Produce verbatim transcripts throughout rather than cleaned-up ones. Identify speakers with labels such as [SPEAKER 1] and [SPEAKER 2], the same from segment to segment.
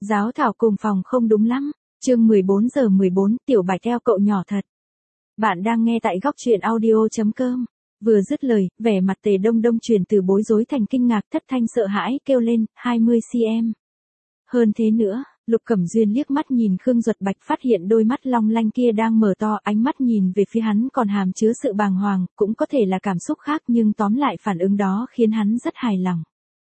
[SPEAKER 1] Giáo thảo cùng phòng không đúng lắm. Chương mười bốn giờ mười bốn, Tiểu Bạch eo cậu nhỏ thật. Bạn đang nghe tại góc truyện audio.com. Vừa dứt lời, vẻ mặt Tề Đông Đông chuyển từ bối rối thành kinh ngạc, thất thanh sợ hãi kêu lên, hai mươi xăng-ti-mét. Hơn thế nữa, Lục Cẩm Duyên liếc mắt nhìn Khương Duật Bạch, phát hiện đôi mắt long lanh kia đang mở to, ánh mắt nhìn về phía hắn còn hàm chứa sự bàng hoàng, cũng có thể là cảm xúc khác, nhưng tóm lại phản ứng đó khiến hắn rất hài lòng.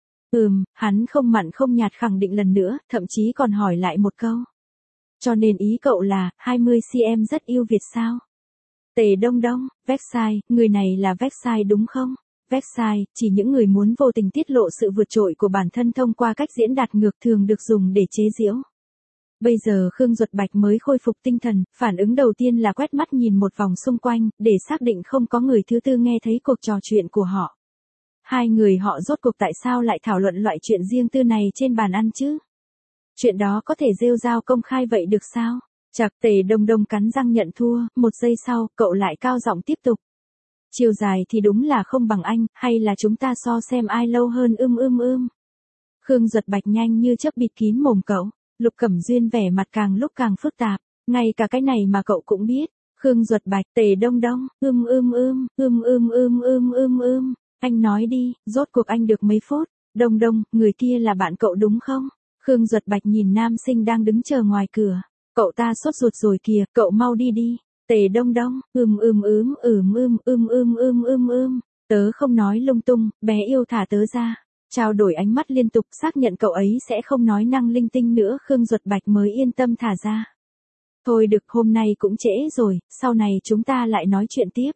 [SPEAKER 1] Ừm, hắn không mặn không nhạt khẳng định lần nữa, thậm chí còn hỏi lại một câu. Cho nên ý cậu là, hai mươi xăng-ti-mét rất yêu Việt sao? Tề Đông Đông, Versailles, người này là Versailles đúng không? Versailles, chỉ những người muốn vô tình tiết lộ sự vượt trội của bản thân thông qua cách diễn đạt ngược thường được dùng để chế giễu. Bây giờ Khương Duật Bạch mới khôi phục tinh thần, phản ứng đầu tiên là quét mắt nhìn một vòng xung quanh, để xác định không có người thứ tư nghe thấy cuộc trò chuyện của họ. Hai người họ rốt cuộc tại sao lại thảo luận loại chuyện riêng tư này trên bàn ăn chứ? Chuyện đó có thể rêu rao công khai vậy được sao? Chạc, Tề Đông Đông cắn răng nhận thua, một giây sau, cậu lại cao giọng tiếp tục. Chiều dài thì đúng là không bằng anh, hay là chúng ta so xem ai lâu hơn ưm ưm ưm. Khương Duật Bạch nhanh như chớp bịt kín mồm cậu, Lục Cẩm Duyên vẻ mặt càng lúc càng phức tạp, ngay cả cái này mà cậu cũng biết. Khương Duật Bạch, Tề Đông Đông, ưm ưm ưm, ưm ưm ưm ưm ưm ưm, anh nói đi, rốt cuộc anh được mấy phút. Đông Đông, người kia là bạn cậu đúng không? Khương Duật Bạch nhìn nam sinh đang đứng chờ ngoài cửa. Cậu ta sốt ruột rồi kìa, cậu mau đi đi. Tề Đông Đông, ưm ưm ưm ưm ưm ưm ưm ưm ưm ưm. Tớ không nói lung tung, bé yêu thả tớ ra. Trao đổi ánh mắt liên tục, xác nhận cậu ấy sẽ không nói năng linh tinh nữa, Khương Duật Bạch mới yên tâm thả ra. Thôi được, hôm nay cũng trễ rồi, sau này chúng ta lại nói chuyện tiếp.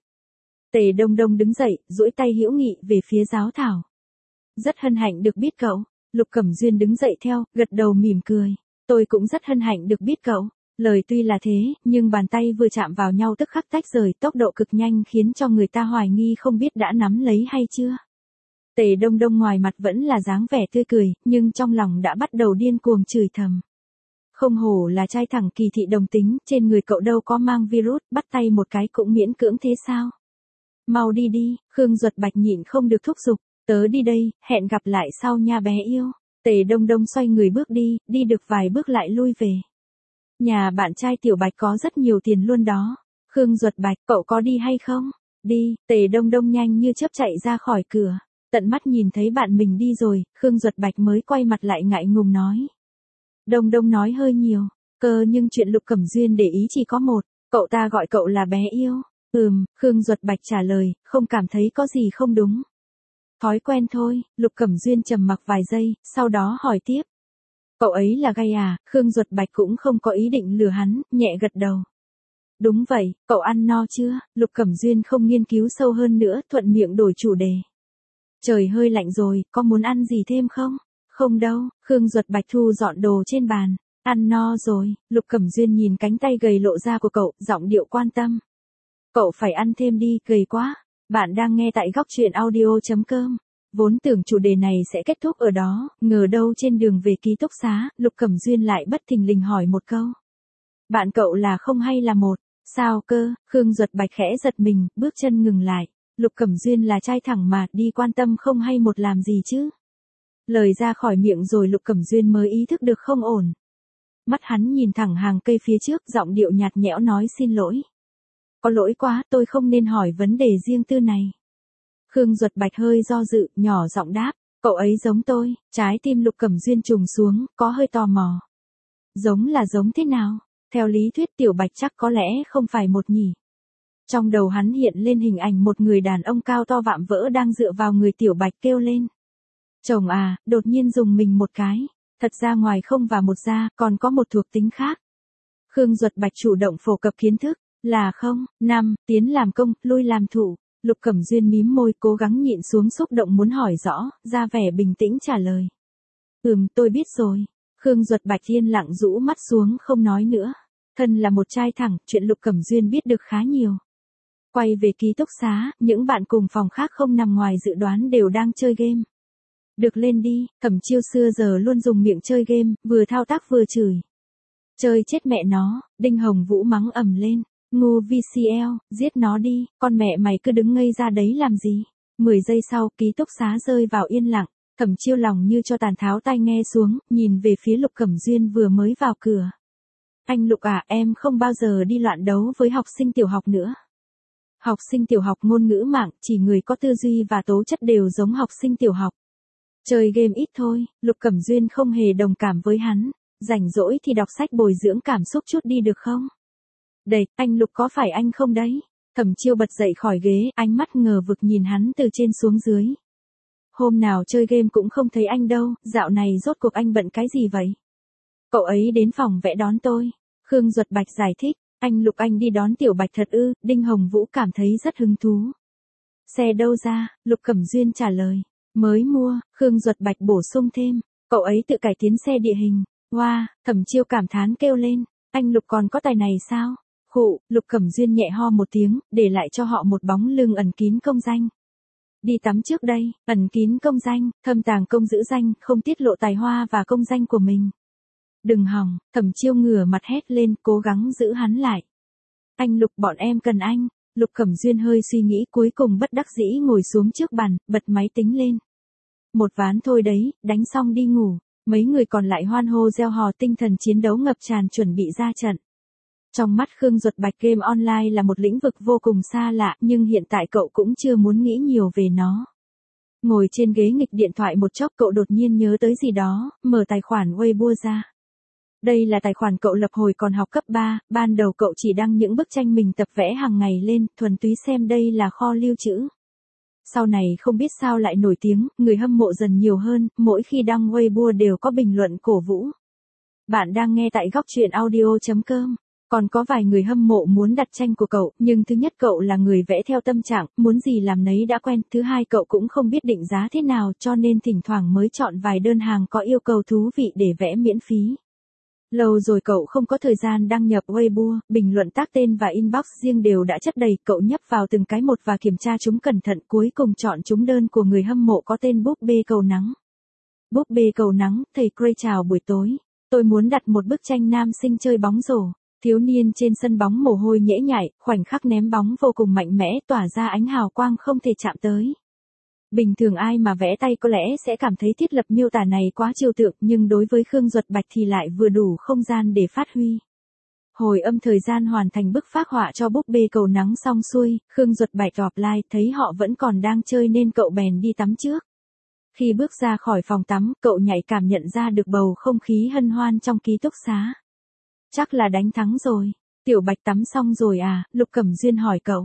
[SPEAKER 1] Tề Đông Đông đứng dậy, duỗi tay hữu nghị về phía giáo thảo. Rất hân hạnh được biết cậu. Lục Cẩm Duyên đứng dậy theo, gật đầu mỉm cười. Tôi cũng rất hân hạnh được biết cậu. Lời tuy là thế, nhưng bàn tay vừa chạm vào nhau tức khắc tách rời, tốc độ cực nhanh khiến cho người ta hoài nghi không biết đã nắm lấy hay chưa. Tề Đông Đông ngoài mặt vẫn là dáng vẻ tươi cười, nhưng trong lòng đã bắt đầu điên cuồng chửi thầm. Không hổ là trai thẳng kỳ thị đồng tính, trên người cậu đâu có mang virus, bắt tay một cái cũng miễn cưỡng thế sao? Mau đi đi, Khương Duật Bạch nhịn không được thúc giục, tớ đi đây, hẹn gặp lại sau nha bé yêu. Tề Đông Đông xoay người bước đi, đi được vài bước lại lui về. Nhà bạn trai Tiểu Bạch có rất nhiều tiền luôn đó. Khương Duật Bạch, cậu có đi hay không? Đi, Tề Đông Đông nhanh như chớp chạy ra khỏi cửa. Tận mắt nhìn thấy bạn mình đi rồi, Khương Duật Bạch mới quay mặt lại ngại ngùng nói. Đông Đông nói hơi nhiều, cơ nhưng chuyện Lục Cẩm Duyên để ý chỉ có một, cậu ta gọi cậu là bé yêu. Ừm, Khương Duật Bạch trả lời, không cảm thấy có gì không đúng. Thói quen thôi, Lục Cẩm Duyên trầm mặc vài giây, sau đó hỏi tiếp. Cậu ấy là gay à? Khương Duật Bạch cũng không có ý định lừa hắn, nhẹ gật đầu. Đúng vậy, cậu ăn no chưa? Lục Cẩm Duyên không nghiên cứu sâu hơn nữa, thuận miệng đổi chủ đề. Trời hơi lạnh rồi, có muốn ăn gì thêm không? Không đâu, Khương Duật Bạch thu dọn đồ trên bàn. Ăn no rồi, Lục Cẩm Duyên nhìn cánh tay gầy lộ ra của cậu, giọng điệu quan tâm. Cậu phải ăn thêm đi, gầy quá. Bạn đang nghe tại góc truyện audio.com. Vốn tưởng chủ đề này sẽ kết thúc ở đó, ngờ đâu trên đường về ký túc xá, Lục Cẩm Duyên lại bất thình lình hỏi một câu. Bạn cậu là không hay là một? Sao cơ? Khương Duật Bạch khẽ giật mình, bước chân ngừng lại. Lục Cẩm Duyên là trai thẳng mà, đi quan tâm không hay một làm gì chứ? Lời ra khỏi miệng rồi Lục Cẩm Duyên mới ý thức được không ổn. Mắt hắn nhìn thẳng hàng cây phía trước, giọng điệu nhạt nhẽo nói xin lỗi. Có lỗi quá, tôi không nên hỏi vấn đề riêng tư này. Khương Duật Bạch hơi do dự, nhỏ giọng đáp, cậu ấy giống tôi. Trái tim Lục Cẩm Duyên trùng xuống, có hơi tò mò. Giống là giống thế nào? Theo lý thuyết Tiểu Bạch chắc có lẽ không phải một nhỉ. Trong đầu hắn hiện lên hình ảnh một người đàn ông cao to vạm vỡ đang dựa vào người Tiểu Bạch kêu lên. Chồng à, đột nhiên dùng mình một cái. Thật ra ngoài không và một ra, còn có một thuộc tính khác. Khương Duật Bạch chủ động phổ cập kiến thức. Là không, năm, tiến làm công, lui làm thủ. Lục Cẩm Duyên mím môi cố gắng nhịn xuống xúc động muốn hỏi rõ, ra vẻ bình tĩnh trả lời. Ừm, tôi biết rồi. Khương Duật Bạch yên lặng rũ mắt xuống không nói nữa. Thân là một trai thẳng, chuyện Lục Cẩm Duyên biết được khá nhiều. Quay về ký túc xá, những bạn cùng phòng khác không nằm ngoài dự đoán đều đang chơi game. Được lên đi, Thẩm Chiêu xưa giờ luôn dùng miệng chơi game, vừa thao tác vừa chửi. Chơi chết mẹ nó, Đinh Hồng Vũ mắng ầm lên. Ngu vê xê lờ, giết nó đi, con mẹ mày cứ đứng ngây ra đấy làm gì? mười giây sau, ký túc xá rơi vào yên lặng, Thẩm Chiêu lòng như cho tàn tháo tai nghe xuống, nhìn về phía Lục Cẩm Duyên vừa mới vào cửa. Anh Lục à, em không bao giờ đi loạn đấu với học sinh tiểu học nữa. Học sinh tiểu học ngôn ngữ mạng, chỉ người có tư duy và tố chất đều giống học sinh tiểu học. Chơi game ít thôi, Lục Cẩm Duyên không hề đồng cảm với hắn. Rảnh rỗi thì đọc sách bồi dưỡng cảm xúc chút đi được không? Đây, anh Lục có phải anh không đấy? Thẩm Chiêu bật dậy khỏi ghế, ánh mắt ngờ vực nhìn hắn từ trên xuống dưới. Hôm nào chơi game cũng không thấy anh đâu, dạo này rốt cuộc anh bận cái gì vậy? Cậu ấy đến phòng vẽ đón tôi. Khương Duật Bạch giải thích, anh Lục anh đi đón Tiểu Bạch thật ư? Đinh Hồng Vũ cảm thấy rất hứng thú. Xe đâu ra? Lục Cẩm Duyên trả lời. Mới mua, Khương Duật Bạch bổ sung thêm. Cậu ấy tự cải tiến xe địa hình. Wow, Thẩm Chiêu cảm thán kêu lên. Anh Lục còn có tài này sao? Khụ, Lục Cẩm Duyên nhẹ ho một tiếng, để lại cho họ một bóng lưng ẩn kín công danh. Đi tắm trước đây, ẩn kín công danh, thâm tàng công giữ danh, không tiết lộ tài hoa và công danh của mình. Đừng hòng, Thẩm Chiêu ngửa mặt hét lên, cố gắng giữ hắn lại. Anh Lục bọn em cần anh. Lục Cẩm Duyên hơi suy nghĩ cuối cùng bất đắc dĩ ngồi xuống trước bàn, bật máy tính lên. Một ván thôi đấy, đánh xong đi ngủ. Mấy người còn lại hoan hô reo hò tinh thần chiến đấu ngập tràn chuẩn bị ra trận. Trong mắt Khương Duật Bạch game online là một lĩnh vực vô cùng xa lạ nhưng hiện tại cậu cũng chưa muốn nghĩ nhiều về nó. Ngồi trên ghế nghịch điện thoại một chốc cậu đột nhiên nhớ tới gì đó, mở tài khoản Weibo ra. Đây là tài khoản cậu lập hồi còn học cấp ba, ban đầu cậu chỉ đăng những bức tranh mình tập vẽ hàng ngày lên, thuần túy xem đây là kho lưu trữ. Sau này không biết sao lại nổi tiếng, người hâm mộ dần nhiều hơn, mỗi khi đăng Weibo đều có bình luận cổ vũ. Bạn đang nghe tại góc truyện audio chấm com. Còn có vài người hâm mộ muốn đặt tranh của cậu, nhưng thứ nhất cậu là người vẽ theo tâm trạng, muốn gì làm nấy đã quen, thứ hai cậu cũng không biết định giá thế nào cho nên thỉnh thoảng mới chọn vài đơn hàng có yêu cầu thú vị để vẽ miễn phí. Lâu rồi cậu không có thời gian đăng nhập Weibo, bình luận tác tên và inbox riêng đều đã chất đầy, cậu nhấp vào từng cái một và kiểm tra chúng cẩn thận cuối cùng chọn chúng đơn của người hâm mộ có tên Búp Bê Cầu Nắng. Búp Bê Cầu Nắng, thầy Gray chào buổi tối. Tôi muốn đặt một bức tranh nam sinh chơi bóng rổ. Thiếu niên trên sân bóng mồ hôi nhễ nhại, khoảnh khắc ném bóng vô cùng mạnh mẽ tỏa ra ánh hào quang không thể chạm tới. Bình thường ai mà vẽ tay có lẽ sẽ cảm thấy thiết lập miêu tả này quá trừu tượng nhưng đối với Khương Duật Bạch thì lại vừa đủ không gian để phát huy. Hồi âm thời gian hoàn thành bức phác họa cho Búp Bê Cầu Nắng xong xuôi, Khương Duật Bạch offline thấy họ vẫn còn đang chơi nên cậu bèn đi tắm trước. Khi bước ra khỏi phòng tắm, cậu nhạy cảm nhận ra được bầu không khí hân hoan trong ký túc xá. Chắc là đánh thắng rồi. Tiểu Bạch tắm xong rồi à? Lục Cẩm Duyên hỏi cậu.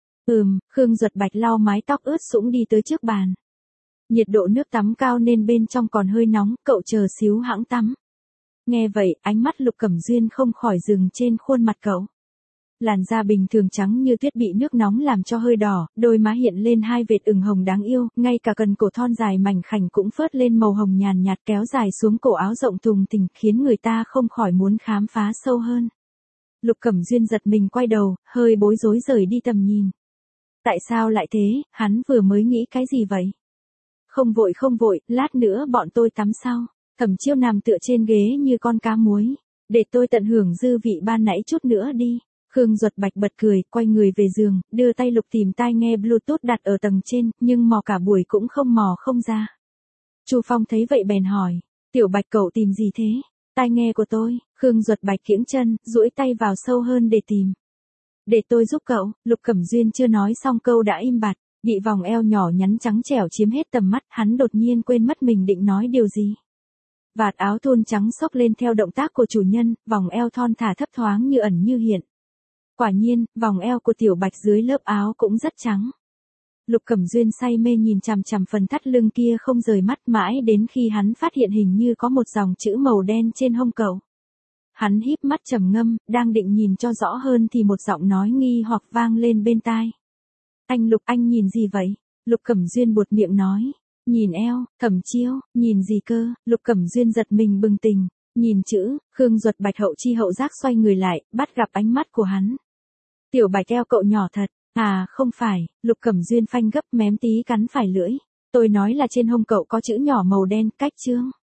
[SPEAKER 1] Ừm, Khương Duật Bạch lau mái tóc ướt sũng đi tới trước bàn. Nhiệt độ nước tắm cao nên bên trong còn hơi nóng, cậu chờ xíu hãng tắm. Nghe vậy, ánh mắt Lục Cẩm Duyên không khỏi dừng trên khuôn mặt cậu. Làn da bình thường trắng như tuyết bị nước nóng làm cho hơi đỏ, đôi má hiện lên hai vệt ửng hồng đáng yêu, ngay cả cần cổ thon dài mảnh khảnh cũng phớt lên màu hồng nhàn nhạt kéo dài xuống cổ áo rộng thùng thình, khiến người ta không khỏi muốn khám phá sâu hơn. Lục Cẩm Duyên giật mình quay đầu, hơi bối rối rời đi tầm nhìn. Tại sao lại thế, hắn vừa mới nghĩ cái gì vậy? Không vội không vội, lát nữa bọn tôi tắm sau. Thẩm Chiêu nằm tựa trên ghế như con cá muối. Để tôi tận hưởng dư vị ban nãy chút nữa đi. Khương Duật Bạch bật cười, quay người về giường, đưa tay lục tìm tai nghe Bluetooth đặt ở tầng trên, nhưng mò cả buổi cũng không mò không ra. Chu Phong thấy vậy bèn hỏi, Tiểu Bạch cậu tìm gì thế? Tai nghe của tôi. Khương Duật Bạch kiễng chân, duỗi tay vào sâu hơn để tìm. Để tôi giúp cậu. Lục Cẩm Duyên chưa nói xong câu đã im bặt, bị vòng eo nhỏ nhắn trắng trẻo chiếm hết tầm mắt, hắn đột nhiên quên mất mình định nói điều gì. Vạt áo thun trắng xốc lên theo động tác của chủ nhân, vòng eo thon thả thấp thoáng như ẩn như hiện. Quả nhiên, vòng eo của Tiểu Bạch dưới lớp áo cũng rất trắng. Lục Cẩm Duyên say mê nhìn chằm chằm phần thắt lưng kia không rời mắt mãi đến khi hắn phát hiện hình như có một dòng chữ màu đen trên hông cậu. Hắn híp mắt trầm ngâm, đang định nhìn cho rõ hơn thì một giọng nói nghi hoặc vang lên bên tai. Anh Lục, anh nhìn gì vậy? Lục Cẩm Duyên buột miệng nói. Nhìn eo. Thẩm Chiêu, nhìn gì cơ? Lục Cẩm Duyên giật mình bừng tỉnh. Nhìn chữ. Khương Duật Bạch hậu chi hậu giác xoay người lại, bắt gặp ánh mắt của hắn. Tiểu Bạch eo cậu nhỏ thật. À, không phải. Lục Cẩm Duyên phanh gấp mém tí cắn phải lưỡi. Tôi nói là trên hông cậu có chữ nhỏ màu đen, cách chương.